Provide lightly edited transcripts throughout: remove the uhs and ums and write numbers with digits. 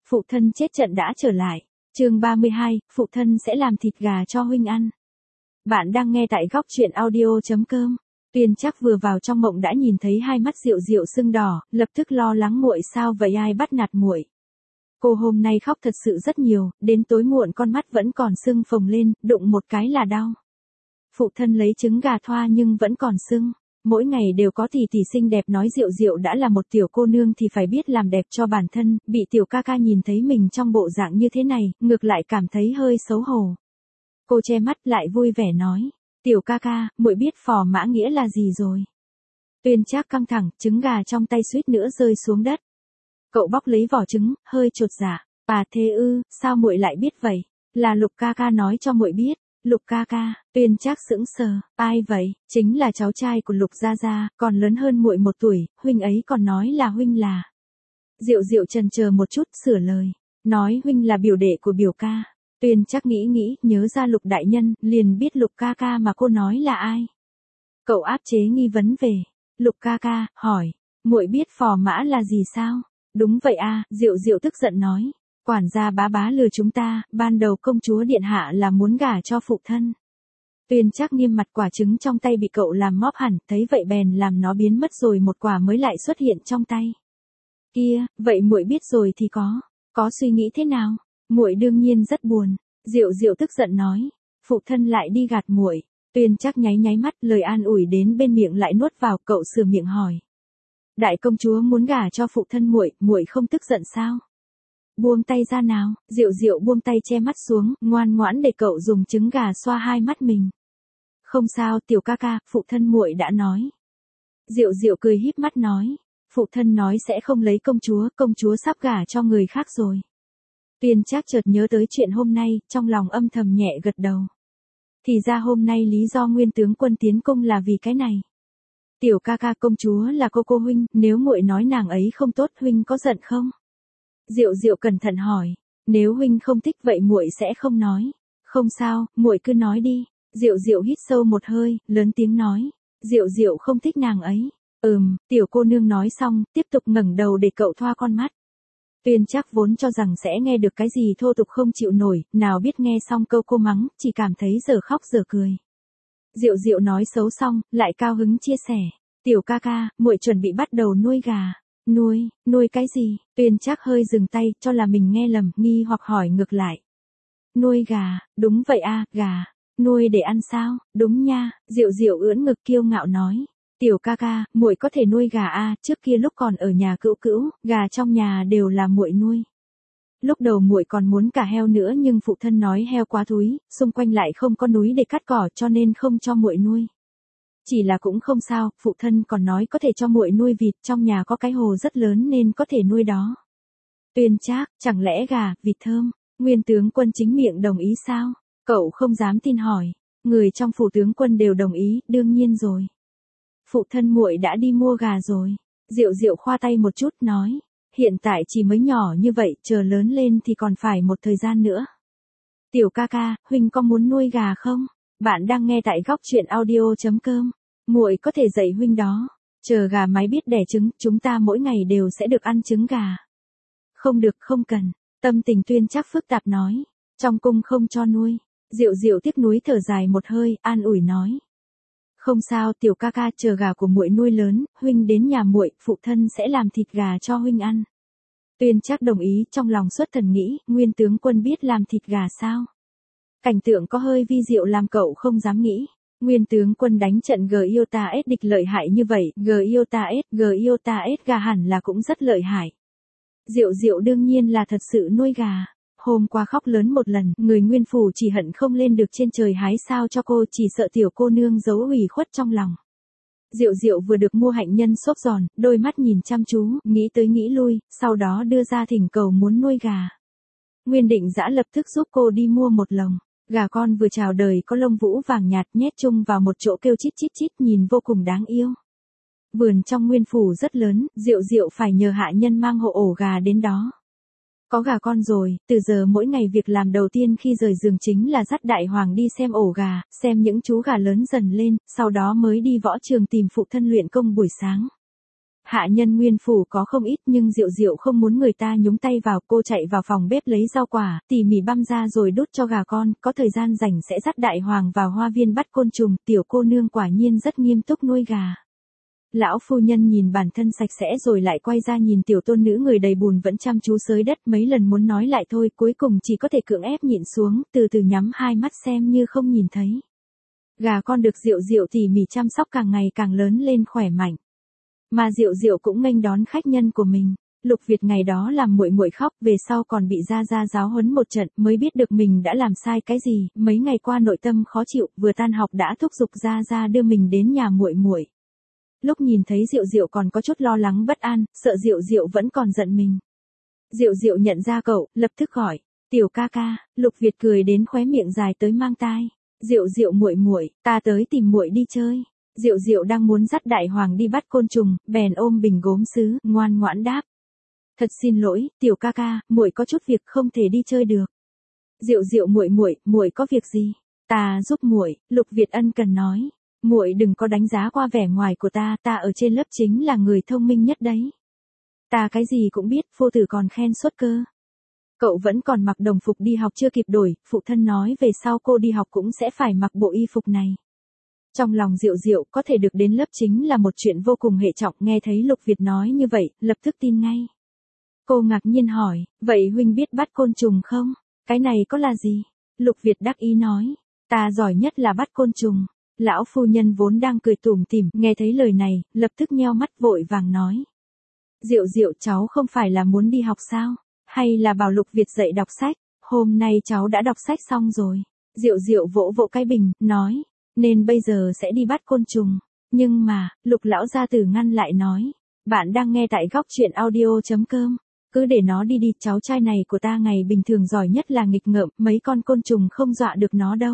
Phụ thân chết trận đã trở lại. Chương 32, phụ thân sẽ làm thịt gà cho huynh ăn. Bạn đang nghe tại góc truyện audio.com. Tuyên Trác vừa vào trong mộng đã nhìn thấy hai mắt Diệu Diệu sưng đỏ, lập tức lo lắng muội sao vậy, ai bắt nạt muội. Cô hôm nay khóc thật sự rất nhiều, đến tối muộn con mắt vẫn còn sưng phồng lên, đụng một cái là đau. Phụ thân lấy trứng gà thoa nhưng vẫn còn sưng. Mỗi ngày đều có tỷ tỷ xinh đẹp nói Diệu Diệu đã là một tiểu cô nương thì phải biết làm đẹp cho bản thân, bị tiểu ca ca nhìn thấy mình trong bộ dạng như thế này, ngược lại cảm thấy hơi xấu hổ. Cô che mắt lại vui vẻ nói, tiểu ca ca, muội biết phò mã nghĩa là gì rồi. Tuyên Trác căng thẳng, trứng gà trong tay suýt nữa rơi xuống đất. Cậu bóc lấy vỏ trứng, hơi chột dạ, bà thế ư, sao muội lại biết vậy? Là Lục ca ca nói cho muội biết. Lục ca ca, Tuyên Trác sững sờ, ai vậy? Chính là cháu trai của Lục gia gia, còn lớn hơn muội 1 tuổi, huynh ấy còn nói là huynh là. Diệu Diệu chần chờ một chút sửa lời, nói huynh là biểu đệ của biểu ca. Tuyên Trác nghĩ, nhớ ra Lục đại nhân, liền biết Lục ca ca mà cô nói là ai. Cậu áp chế nghi vấn về, Lục ca ca, hỏi, muội biết phò mã là gì sao? Đúng vậy à, Diệu Diệu tức giận nói. Quản gia bá lừa chúng ta, ban đầu công chúa điện hạ là muốn gả cho phụ thân. Tuyên Trác nghiêm mặt, quả trứng trong tay bị cậu làm móp hẳn, thấy vậy bèn làm nó biến mất rồi một quả mới lại xuất hiện trong tay. Kia, vậy muội biết rồi thì có suy nghĩ thế nào? Muội đương nhiên rất buồn. Diệu Diệu tức giận nói, phụ thân lại đi gạt muội. Tuyên Trác nháy mắt, lời an ủi đến bên miệng lại nuốt vào, cậu sửa miệng hỏi. Đại công chúa muốn gả cho phụ thân muội, muội không tức giận sao? Buông tay ra nào, Diệu Diệu buông tay che mắt xuống, ngoan ngoãn để cậu dùng trứng gà xoa hai mắt mình. Không sao tiểu ca ca, phụ thân muội đã nói. Diệu Diệu cười híp mắt nói, phụ thân nói sẽ không lấy công chúa sắp gả cho người khác rồi. Tuyên Trác chợt nhớ tới chuyện hôm nay, trong lòng âm thầm nhẹ gật đầu. Thì ra hôm nay lý do Nguyên tướng quân tiến cung là vì cái này. Tiểu ca ca, công chúa là cô huynh, nếu muội nói nàng ấy không tốt huynh có giận không? Diệu Diệu cẩn thận hỏi, nếu huynh không thích vậy muội sẽ không nói. Không sao, muội cứ nói đi. Diệu Diệu hít sâu một hơi, lớn tiếng nói, Diệu Diệu không thích nàng ấy. Tiểu cô nương nói xong, tiếp tục ngẩng đầu để cậu thoa con mắt. Tuyên Trác vốn cho rằng sẽ nghe được cái gì thô tục không chịu nổi, nào biết nghe xong câu cô mắng, chỉ cảm thấy giờ khóc giờ cười. Diệu Diệu nói xấu xong, lại cao hứng chia sẻ, tiểu ca ca, muội chuẩn bị bắt đầu nuôi gà. Nuôi cái gì? Tuyên Trác hơi dừng tay, cho là mình nghe lầm, nghi hoặc hỏi ngược lại. Nuôi gà, đúng vậy à, gà. Nuôi để ăn sao? Đúng nha, Diệu Diệu ưỡn ngực kiêu ngạo nói. Tiểu ca ca, muội có thể nuôi gà à, trước kia lúc còn ở nhà cữu, gà trong nhà đều là muội nuôi. Lúc đầu muội còn muốn cả heo nữa nhưng phụ thân nói heo quá thúi, xung quanh lại không có núi để cắt cỏ cho nên không cho muội nuôi. Chỉ là cũng không sao, phụ thân còn nói có thể cho muội nuôi vịt, trong nhà có cái hồ rất lớn nên có thể nuôi đó. Tuyên Trác, chẳng lẽ gà, vịt thơm, Nguyên tướng quân chính miệng đồng ý sao? Cậu không dám tin hỏi, người trong phủ tướng quân đều đồng ý, đương nhiên rồi. Phụ thân muội đã đi mua gà rồi. Diệu Diệu khoa tay một chút nói, hiện tại chỉ mới nhỏ như vậy, chờ lớn lên thì còn phải một thời gian nữa. Tiểu ca ca, huynh có muốn nuôi gà không? Bạn đang nghe tại góc truyện audio.com. Muội có thể dạy huynh đó. Chờ gà mái biết đẻ trứng, chúng ta mỗi ngày đều sẽ được ăn trứng gà. Không được, không cần. Tâm tình Tuyên Trác phức tạp nói. Trong cung không cho nuôi. Diệu Diệu tiếc nuối thở dài một hơi, an ủi nói. Không sao, tiểu ca ca, chờ gà của muội nuôi lớn, huynh đến nhà muội, phụ thân sẽ làm thịt gà cho huynh ăn. Tuyên Trác đồng ý, trong lòng xuất thần nghĩ, Nguyên tướng quân biết làm thịt gà sao? Cảnh tượng có hơi vi diệu làm cậu không dám nghĩ. Nguyên tướng quân đánh trận Giota S địch lợi hại như vậy, Giota S gà hẳn là cũng rất lợi hại. Diệu Diệu đương nhiên là thật sự nuôi gà. Hôm qua khóc lớn một lần, người Nguyên phủ chỉ hận không lên được trên trời hái sao cho cô, chỉ sợ tiểu cô nương giấu ủy khuất trong lòng. Diệu Diệu vừa được mua hạnh nhân xốp giòn, đôi mắt nhìn chăm chú, nghĩ tới nghĩ lui, sau đó đưa ra thỉnh cầu muốn nuôi gà. Nguyên Định Dã lập tức giúp cô đi mua một lồng. Gà con vừa chào đời có lông vũ vàng nhạt nhét chung vào một chỗ kêu chít chít chít nhìn vô cùng đáng yêu. Vườn trong Nguyên phủ rất lớn, Diệu Diệu phải nhờ hạ nhân mang hộ ổ gà đến đó. Có gà con rồi, từ giờ mỗi ngày việc làm đầu tiên khi rời giường chính là dắt đại hoàng đi xem ổ gà, xem những chú gà lớn dần lên, sau đó mới đi võ trường tìm phụ thân luyện công buổi sáng. Hạ nhân nguyên phủ có không ít nhưng Diệu Diệu không muốn người ta nhúng tay vào, cô chạy vào phòng bếp lấy rau quả, tỉ mỉ băm ra rồi đút cho gà con, có thời gian rảnh sẽ dắt Đại Hoàng vào hoa viên bắt côn trùng, tiểu cô nương quả nhiên rất nghiêm túc nuôi gà. Lão phu nhân nhìn bản thân sạch sẽ rồi lại quay ra nhìn tiểu tôn nữ người đầy bùn vẫn chăm chú xới đất, mấy lần muốn nói lại thôi, cuối cùng chỉ có thể cưỡng ép nhịn xuống, từ từ nhắm hai mắt xem như không nhìn thấy. Gà con được Diệu Diệu tỉ mỉ chăm sóc càng ngày càng lớn lên khỏe mạnh. Mà Diệu Diệu cũng nghênh đón khách nhân của mình. Lục Việt ngày đó làm muội muội khóc, về sau còn bị gia gia giáo huấn một trận, mới biết được mình đã làm sai cái gì, mấy ngày qua nội tâm khó chịu, vừa tan học đã thúc giục gia gia đưa mình đến nhà muội muội. Lúc nhìn thấy Diệu Diệu còn có chút lo lắng bất an, sợ Diệu Diệu vẫn còn giận mình. Diệu Diệu nhận ra cậu, lập tức gọi, "Tiểu ca ca." Lục Việt cười đến khóe miệng dài tới mang tai. "Diệu Diệu muội muội, ta tới tìm muội đi chơi." Diệu Diệu đang muốn dắt Đại Hoàng đi bắt côn trùng, bèn ôm bình gốm sứ, ngoan ngoãn đáp. "Thật xin lỗi, tiểu ca ca, muội có chút việc không thể đi chơi được." "Diệu Diệu muội muội, muội có việc gì? Ta giúp muội." Lục Việt ân cần nói. "Muội đừng có đánh giá qua vẻ ngoài của ta ở trên lớp chính là người thông minh nhất đấy. Ta cái gì cũng biết, phu tử còn khen suốt cơ." "Cậu vẫn còn mặc đồng phục đi học chưa kịp đổi, phụ thân nói về sau cô đi học cũng sẽ phải mặc bộ y phục này." Trong lòng Diệu Diệu có thể được đến lớp chính là một chuyện vô cùng hệ trọng, nghe thấy Lục Việt nói như vậy, lập tức tin ngay. Cô ngạc nhiên hỏi, "Vậy huynh biết bắt côn trùng không? Cái này có là gì?" Lục Việt đắc ý nói, "Ta giỏi nhất là bắt côn trùng." Lão phu nhân vốn đang cười tủm tỉm, nghe thấy lời này, lập tức nheo mắt vội vàng nói. "Diệu Diệu, cháu không phải là muốn đi học sao? Hay là bảo Lục Việt dạy đọc sách? Hôm nay cháu đã đọc sách xong rồi." Diệu Diệu vỗ vỗ cái bình, nói, "Nên bây giờ sẽ đi bắt côn trùng." Nhưng mà, Lục lão gia tử ngăn lại nói, "Bạn đang nghe tại góc truyện audio.com. Cứ để nó đi đi, cháu trai này của ta ngày bình thường giỏi nhất là nghịch ngợm, mấy con côn trùng không dọa được nó đâu."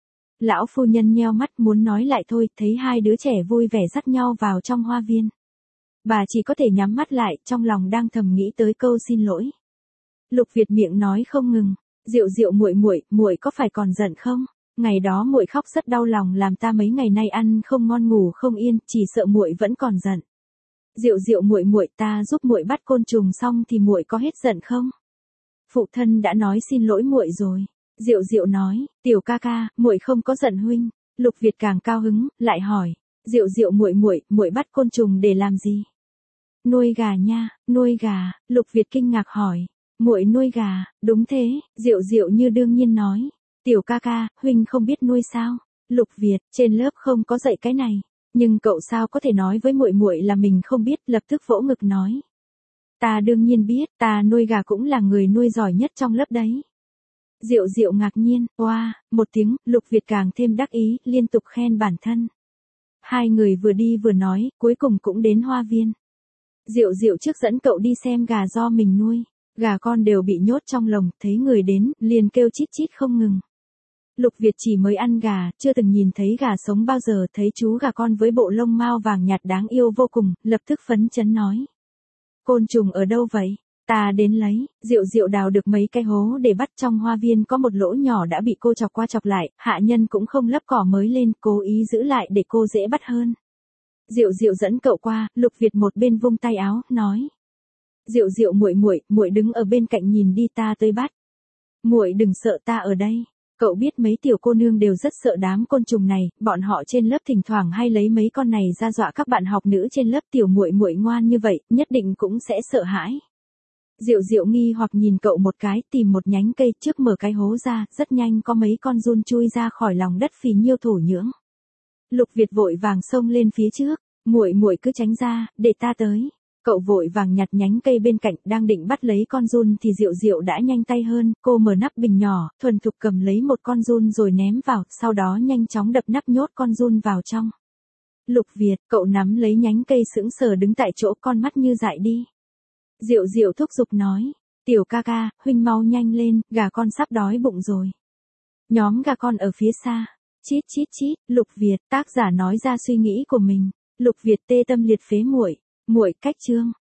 Lão phu nhân nheo mắt muốn nói lại thôi, thấy hai đứa trẻ vui vẻ dắt nhau vào trong hoa viên. Bà chỉ có thể nhắm mắt lại, trong lòng đang thầm nghĩ tới câu xin lỗi. Lục Việt miệng nói không ngừng, "Diệu Diệu muội muội, muội có phải còn giận không? Ngày đó muội khóc rất đau lòng làm ta mấy ngày nay ăn không ngon ngủ không yên, chỉ sợ muội vẫn còn giận. Diệu Diệu muội muội, ta giúp muội bắt côn trùng xong thì muội có hết giận không?" "Phụ thân đã nói xin lỗi muội rồi." Diệu Diệu nói, "Tiểu ca ca, muội không có giận huynh." Lục Việt càng cao hứng, lại hỏi, "Diệu Diệu muội muội, muội bắt côn trùng để làm gì?" "Nuôi gà nha." "Nuôi gà?" Lục Việt kinh ngạc hỏi. "Muội nuôi gà?" "Đúng thế." Diệu Diệu như đương nhiên nói. "Tiểu ca ca, huynh không biết nuôi sao?" "Lục Việt, trên lớp không có dạy cái này." "Nhưng cậu sao có thể nói với muội muội là mình không biết?" Lập tức vỗ ngực nói. "Ta đương nhiên biết, ta nuôi gà cũng là người nuôi giỏi nhất trong lớp đấy." Diệu Diệu ngạc nhiên, "Oa," một tiếng, Lục Việt càng thêm đắc ý, liên tục khen bản thân. Hai người vừa đi vừa nói, cuối cùng cũng đến hoa viên. Diệu Diệu trước dẫn cậu đi xem gà do mình nuôi. Gà con đều bị nhốt trong lồng, thấy người đến, liền kêu chít chít không ngừng. Lục Việt chỉ mới ăn gà, chưa từng nhìn thấy gà sống bao giờ, thấy chú gà con với bộ lông mao vàng nhạt đáng yêu vô cùng, lập tức phấn chấn nói. "Côn trùng ở đâu vậy? Ta đến lấy." Diệu Diệu đào được mấy cái hố để bắt, trong hoa viên có một lỗ nhỏ đã bị cô chọc qua chọc lại, hạ nhân cũng không lấp cỏ mới lên, cố ý giữ lại để cô dễ bắt hơn. Diệu Diệu dẫn cậu qua, Lục Việt một bên vung tay áo, nói. "Diệu Diệu muội muội, muội đứng ở bên cạnh nhìn đi, ta tới bắt." "Muội đừng sợ, ta ở đây." Cậu biết mấy tiểu cô nương đều rất sợ đám côn trùng này, bọn họ trên lớp thỉnh thoảng hay lấy mấy con này ra dọa các bạn học nữ trên lớp, tiểu muội muội ngoan như vậy, nhất định cũng sẽ sợ hãi. Diệu Diệu nghi hoặc nhìn cậu một cái, tìm một nhánh cây trước mở cái hố ra, rất nhanh có mấy con giun chui ra khỏi lòng đất phì nhiêu thổ nhưỡng. Lục Việt vội vàng xông lên phía trước, "Muội muội cứ tránh ra, để ta tới." Cậu vội vàng nhặt nhánh cây bên cạnh, đang định bắt lấy con giun thì Diệu Diệu đã nhanh tay hơn, cô mở nắp bình nhỏ, thuần thục cầm lấy một con giun rồi ném vào, sau đó nhanh chóng đập nắp nhốt con giun vào trong. Lục Việt, cậu nắm lấy nhánh cây sững sờ đứng tại chỗ, con mắt như dại đi. Diệu Diệu thúc giục nói, "Tiểu ca ca, huynh mau nhanh lên, gà con sắp đói bụng rồi." Nhóm gà con ở phía xa. Chít chít chít, Lục Việt, tác giả nói ra suy nghĩ của mình. Lục Việt tê tâm liệt phế muội, muội cách chương.